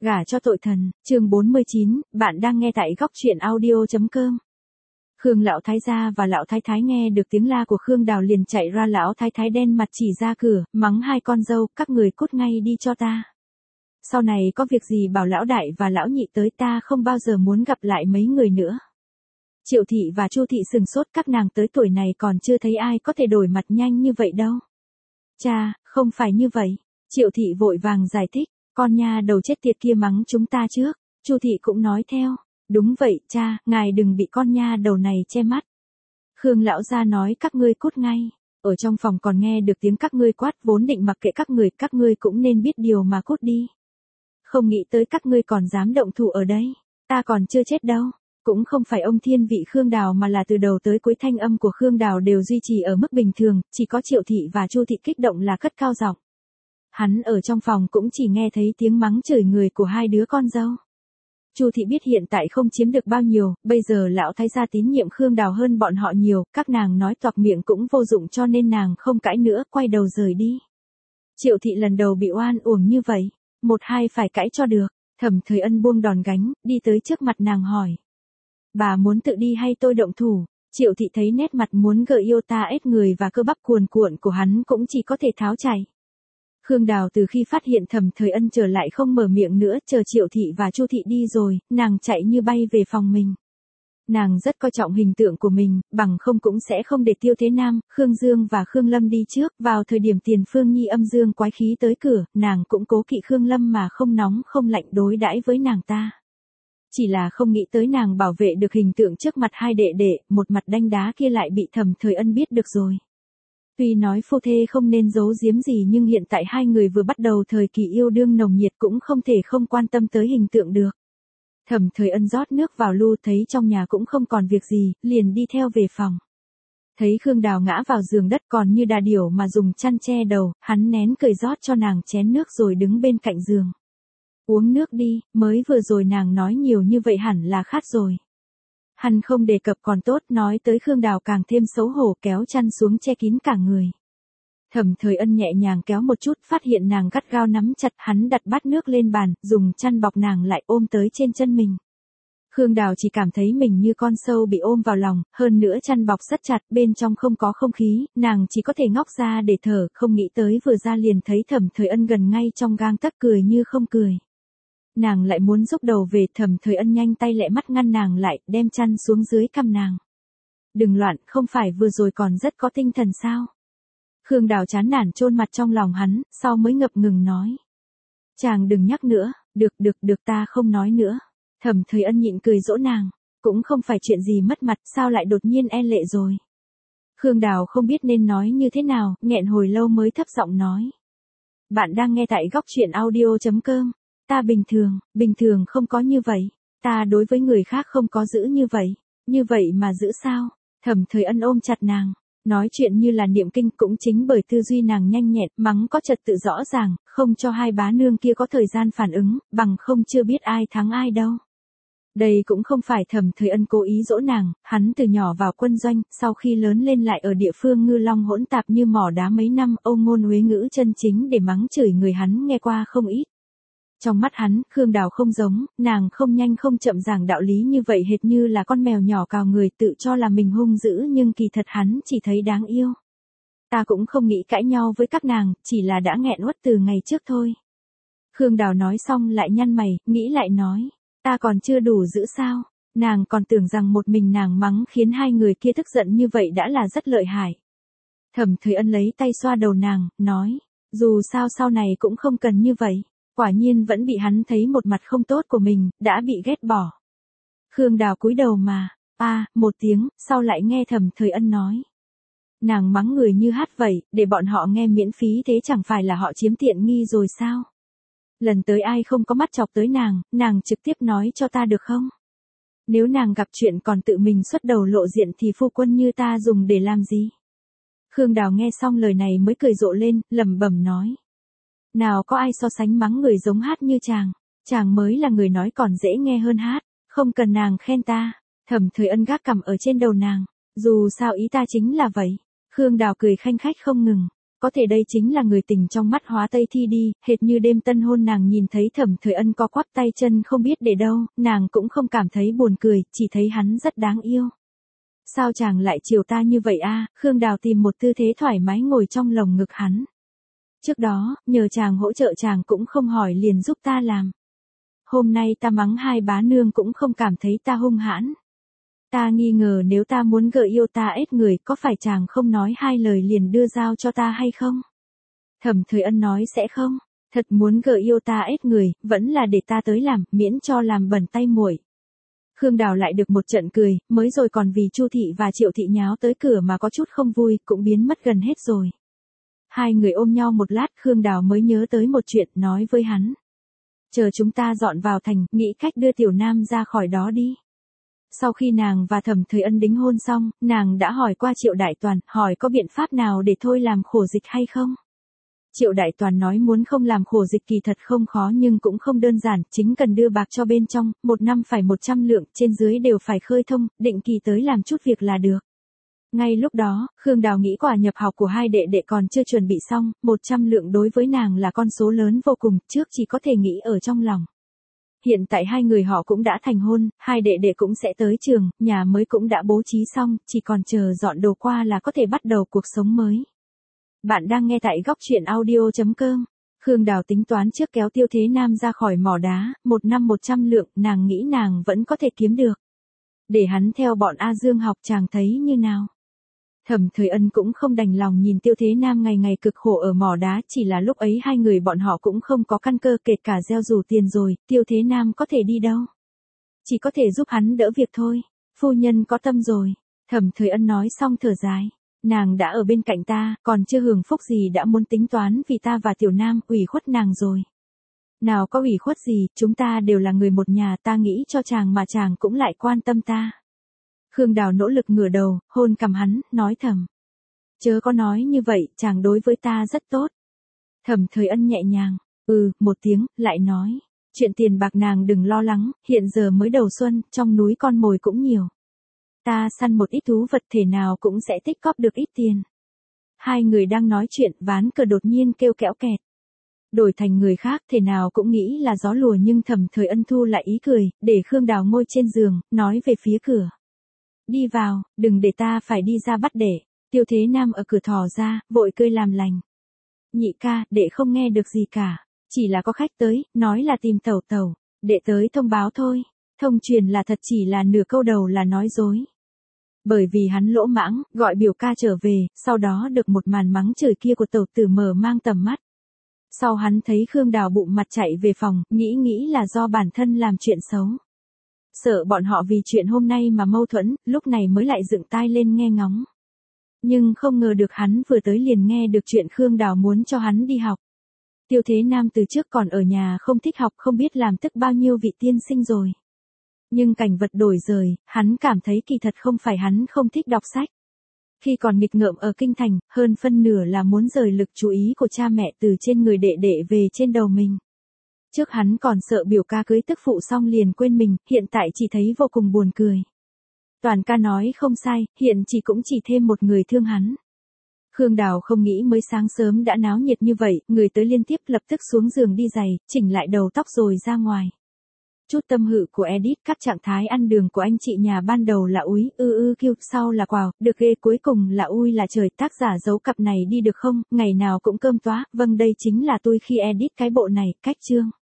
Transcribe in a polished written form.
Gả cho tội thần, chương 49, bạn đang nghe tại góc truyện audio.com. Khương lão thái gia và lão thái thái nghe được tiếng la của Khương Đào liền chạy ra, lão thái thái đen mặt chỉ ra cửa, mắng hai con dâu, các người cút ngay đi cho ta. Sau này có việc gì bảo lão đại và lão nhị tới, ta không bao giờ muốn gặp lại mấy người nữa. Triệu thị và Chu thị sừng sốt, các nàng tới tuổi này còn chưa thấy ai có thể đổi mặt nhanh như vậy đâu. Cha, không phải như vậy. Triệu thị vội vàng giải thích. Con nha đầu chết tiệt kia mắng chúng ta trước. Chu thị cũng nói theo. Đúng vậy cha, ngài đừng bị con nha đầu này che mắt. Khương lão gia nói các ngươi cút ngay. Ở trong phòng còn nghe được tiếng các ngươi quát, vốn định mặc kệ các ngươi cũng nên biết điều mà cút đi. Không nghĩ tới các ngươi còn dám động thủ ở đây. Ta còn chưa chết đâu. Cũng không phải ông thiên vị Khương Đào mà là từ đầu tới cuối thanh âm của Khương Đào đều duy trì ở mức bình thường, chỉ có Triệu thị và Chu thị kích động là cất cao giọng. Hắn ở trong phòng cũng chỉ nghe thấy tiếng mắng chửi người của hai đứa con dâu. Chu thị biết hiện tại không chiếm được bao nhiêu, bây giờ lão thái gia tín nhiệm Khương Đào hơn bọn họ nhiều, các nàng nói toạc miệng cũng vô dụng cho nên nàng không cãi nữa, quay đầu rời đi. Triệu thị lần đầu bị oan uổng như vậy, một hai phải cãi cho được. Thẩm Thời Ân buông đòn gánh, đi tới trước mặt nàng hỏi. Bà muốn tự đi hay tôi động thủ? Triệu thị thấy nét mặt muốn gợi yêu ta ết người và cơ bắp cuồn cuộn của hắn cũng chỉ có thể tháo chạy. Khương Đào từ khi phát hiện Thẩm Thời Ân trở lại không mở miệng nữa, chờ Triệu thị và Chu thị đi rồi, nàng chạy như bay về phòng mình. Nàng rất coi trọng hình tượng của mình, bằng không cũng sẽ không để Tiêu Thế Nam, Khương Dương và Khương Lâm đi trước. Vào thời điểm Tiền Phương Nhi âm dương quái khí tới cửa, nàng cũng cố kỵ Khương Lâm mà không nóng không lạnh đối đãi với nàng ta. Chỉ là không nghĩ tới nàng bảo vệ được hình tượng trước mặt hai đệ đệ, một mặt đanh đá kia lại bị Thẩm Thời Ân biết được rồi. Tuy nói phu thê không nên giấu giếm gì nhưng hiện tại hai người vừa bắt đầu thời kỳ yêu đương nồng nhiệt cũng không thể không quan tâm tới hình tượng được. Thẩm Thời Ân rót nước vào lu, thấy trong nhà cũng không còn việc gì, liền đi theo về phòng. Thấy Khương Đào ngã vào giường đất còn như đà điểu mà dùng chăn che đầu, hắn nén cười rót cho nàng chén nước rồi đứng bên cạnh giường. Uống nước đi, mới vừa rồi nàng nói nhiều như vậy hẳn là khát rồi. Hắn không đề cập còn tốt, nói tới Khương Đào càng thêm xấu hổ, kéo chăn xuống che kín cả người. Thẩm Thời Ân nhẹ nhàng kéo một chút, phát hiện nàng gắt gao nắm chặt, hắn đặt bát nước lên bàn, dùng chăn bọc nàng lại ôm tới trên chân mình. Khương Đào chỉ cảm thấy mình như con sâu bị ôm vào lòng, hơn nữa chăn bọc rất chặt, bên trong không có không khí, nàng chỉ có thể ngóc ra để thở, không nghĩ tới vừa ra liền thấy Thẩm Thời Ân gần ngay trong gang tấc, cười như không cười. Nàng lại muốn rúc đầu về, Thẩm Thời Ân nhanh tay lẹ mắt ngăn nàng lại, đem chăn xuống dưới cằm nàng. Đừng loạn, không phải vừa rồi còn rất có tinh thần sao? Khương Đào chán nản chôn mặt trong lòng hắn, sau mới ngập ngừng nói. Chàng đừng nhắc nữa, được ta không nói nữa. Thẩm Thời Ân nhịn cười dỗ nàng, cũng không phải chuyện gì mất mặt, sao lại đột nhiên e lệ rồi. Khương Đào không biết nên nói như thế nào, nghẹn hồi lâu mới thấp giọng nói. Bạn đang nghe tại góc truyện audio.com. Ta bình thường không có như vậy, ta đối với người khác không có giữ như vậy mà giữ sao? Thẩm Thời Ân ôm chặt nàng, nói chuyện như là niệm kinh, cũng chính bởi tư duy nàng nhanh nhẹn, mắng có trật tự rõ ràng, không cho hai bá nương kia có thời gian phản ứng, bằng không chưa biết ai thắng ai đâu. Đây cũng không phải Thẩm Thời Ân cố ý dỗ nàng, hắn từ nhỏ vào quân doanh, sau khi lớn lên lại ở địa phương ngư long hỗn tạp như mỏ đá mấy năm, âu ngôn huế ngữ chân chính để mắng chửi người hắn nghe qua không ít. Trong mắt hắn, Khương Đào không giống, nàng không nhanh không chậm giảng đạo lý như vậy hệt như là con mèo nhỏ cào người, tự cho là mình hung dữ nhưng kỳ thật hắn chỉ thấy đáng yêu. Ta cũng không nghĩ cãi nhau với các nàng, chỉ là đã nghẹn uất từ ngày trước thôi. Khương Đào nói xong lại nhăn mày, nghĩ lại nói, ta còn chưa đủ dữ sao? Nàng còn tưởng rằng một mình nàng mắng khiến hai người kia tức giận như vậy đã là rất lợi hại. Thẩm Thời Ân lấy tay xoa đầu nàng, nói, dù sao sau này cũng không cần như vậy. Quả nhiên vẫn bị hắn thấy một mặt không tốt của mình, đã bị ghét bỏ. Khương Đào cúi đầu mà, một tiếng, sau lại nghe Thẩm Thời Ân nói. Nàng mắng người như hát vậy, để bọn họ nghe miễn phí thế chẳng phải là họ chiếm tiện nghi rồi sao? Lần tới ai không có mắt chọc tới nàng trực tiếp nói cho ta được không? Nếu nàng gặp chuyện còn tự mình xuất đầu lộ diện thì phu quân như ta dùng để làm gì? Khương Đào nghe xong lời này mới cười rộ lên, lẩm bẩm nói. Nào có ai so sánh mắng người giống hát như chàng mới là người nói còn dễ nghe hơn hát, không cần nàng khen ta. Thẩm Thời Ân gác cằm ở trên đầu nàng, dù sao ý ta chính là vậy. Khương Đào cười khanh khách không ngừng, có thể đây chính là người tình trong mắt Hóa Tây Thi đi, hệt như đêm tân hôn nàng nhìn thấy Thẩm Thời Ân co quắp tay chân không biết để đâu, nàng cũng không cảm thấy buồn cười, chỉ thấy hắn rất đáng yêu. Sao chàng lại chiều ta như vậy a? Khương Đào tìm một tư thế thoải mái ngồi trong lồng ngực hắn. Trước đó, nhờ chàng hỗ trợ chàng cũng không hỏi liền giúp ta làm. Hôm nay ta mắng hai bá nương cũng không cảm thấy ta hung hãn. Ta nghi ngờ nếu ta muốn gợi yêu ta ết người có phải chàng không nói hai lời liền đưa dao cho ta hay không? Thẩm Thời Ân nói sẽ không, thật muốn gợi yêu ta ết người, vẫn là để ta tới làm, miễn cho làm bẩn tay muội. Khương Đào lại được một trận cười, mới rồi còn vì Chu Thị và Triệu Thị nháo tới cửa mà có chút không vui, cũng biến mất gần hết rồi. Hai người ôm nhau một lát Khương Đào mới nhớ tới một chuyện nói với hắn. Chờ chúng ta dọn vào thành, nghĩ cách đưa Tiểu Nam ra khỏi đó đi. Sau khi nàng và Thẩm Thời Ân đính hôn xong, nàng đã hỏi qua Triệu Đại Toàn, hỏi có biện pháp nào để thôi làm khổ dịch hay không? Triệu Đại Toàn nói muốn không làm khổ dịch kỳ thật không khó nhưng cũng không đơn giản, chính cần đưa bạc cho bên trong, một năm phải 100 lượng, trên dưới đều phải khơi thông, định kỳ tới làm chút việc là được. Ngay lúc đó, Khương Đào nghĩ quả nhập học của hai đệ đệ còn chưa chuẩn bị xong, 100 lượng đối với nàng là con số lớn vô cùng, trước chỉ có thể nghĩ ở trong lòng. Hiện tại hai người họ cũng đã thành hôn, hai đệ đệ cũng sẽ tới trường, nhà mới cũng đã bố trí xong, chỉ còn chờ dọn đồ qua là có thể bắt đầu cuộc sống mới. Bạn đang nghe tại góc truyện audio.com. Khương Đào tính toán trước kéo Tiêu Thế Nam ra khỏi mỏ đá, một năm 100 lượng, nàng nghĩ nàng vẫn có thể kiếm được. Để hắn theo bọn A Dương học chàng thấy như nào? Thẩm Thời Ân cũng không đành lòng nhìn Tiêu Thế Nam ngày ngày cực khổ ở mỏ đá, chỉ là lúc ấy hai người bọn họ cũng không có căn cơ kể cả gieo rủ tiền rồi, Tiêu Thế Nam có thể đi đâu? Chỉ có thể giúp hắn đỡ việc thôi, phu nhân có tâm rồi. Thẩm Thời Ân nói xong thở dài, nàng đã ở bên cạnh ta, còn chưa hưởng phúc gì đã muốn tính toán vì ta và Tiểu Nam, ủy khuất nàng rồi. Nào có ủy khuất gì, chúng ta đều là người một nhà, ta nghĩ cho chàng mà chàng cũng lại quan tâm ta. Khương Đào nỗ lực ngửa đầu, hôn cằm hắn, nói thầm. Chớ có nói như vậy, chàng đối với ta rất tốt. Thẩm Thời Ân nhẹ nhàng, một tiếng, lại nói. Chuyện tiền bạc nàng đừng lo lắng, hiện giờ mới đầu xuân, trong núi con mồi cũng nhiều. Ta săn một ít thú vật thể nào cũng sẽ tích cóp được ít tiền. Hai người đang nói chuyện, ván cờ đột nhiên kêu kẽo kẹt. Đổi thành người khác thể nào cũng nghĩ là gió lùa nhưng Thẩm Thời Ân thu lại ý cười, để Khương Đào ngồi trên giường, nói về phía cửa. Đi vào, đừng để ta phải đi ra bắt đẻ. Tiêu Thế Nam ở cửa thò ra, vội cười làm lành. Nhị ca, đệ không nghe được gì cả. Chỉ là có khách tới, nói là tìm tẩu tẩu. Đệ tới thông báo thôi. Thông truyền là thật chỉ là nửa câu đầu là nói dối. Bởi vì hắn lỗ mãng, gọi biểu ca trở về, sau đó được một màn mắng chửi kia của tẩu tử mở mang tầm mắt. Sau hắn thấy Khương Đào bụng mặt chạy về phòng, nghĩ là do bản thân làm chuyện xấu. Sợ bọn họ vì chuyện hôm nay mà mâu thuẫn, lúc này mới lại dựng tai lên nghe ngóng. Nhưng không ngờ được hắn vừa tới liền nghe được chuyện Khương Đào muốn cho hắn đi học. Tiêu Thế Nam từ trước còn ở nhà không thích học không biết làm tức bao nhiêu vị tiên sinh rồi. Nhưng cảnh vật đổi rời, hắn cảm thấy kỳ thật không phải hắn không thích đọc sách. Khi còn nghịch ngợm ở kinh thành, hơn phân nửa là muốn rời lực chú ý của cha mẹ từ trên người đệ đệ về trên đầu mình. Trước hắn còn sợ biểu ca cưới tức phụ xong liền quên mình, hiện tại chỉ thấy vô cùng buồn cười. Toàn ca nói không sai, hiện cũng chỉ thêm một người thương hắn. Khương Đào không nghĩ mới sáng sớm đã náo nhiệt như vậy, người tới liên tiếp lập tức xuống giường đi giày, chỉnh lại đầu tóc rồi ra ngoài. Chút tâm hự của Edith, các trạng thái ăn đường của anh chị nhà ban đầu là úi, kêu, sau là quào, được ghê cuối cùng là ui là trời, tác giả giấu cặp này đi được không, ngày nào cũng cơm toá, vâng đây chính là tôi khi Edith cái bộ này, cách chương.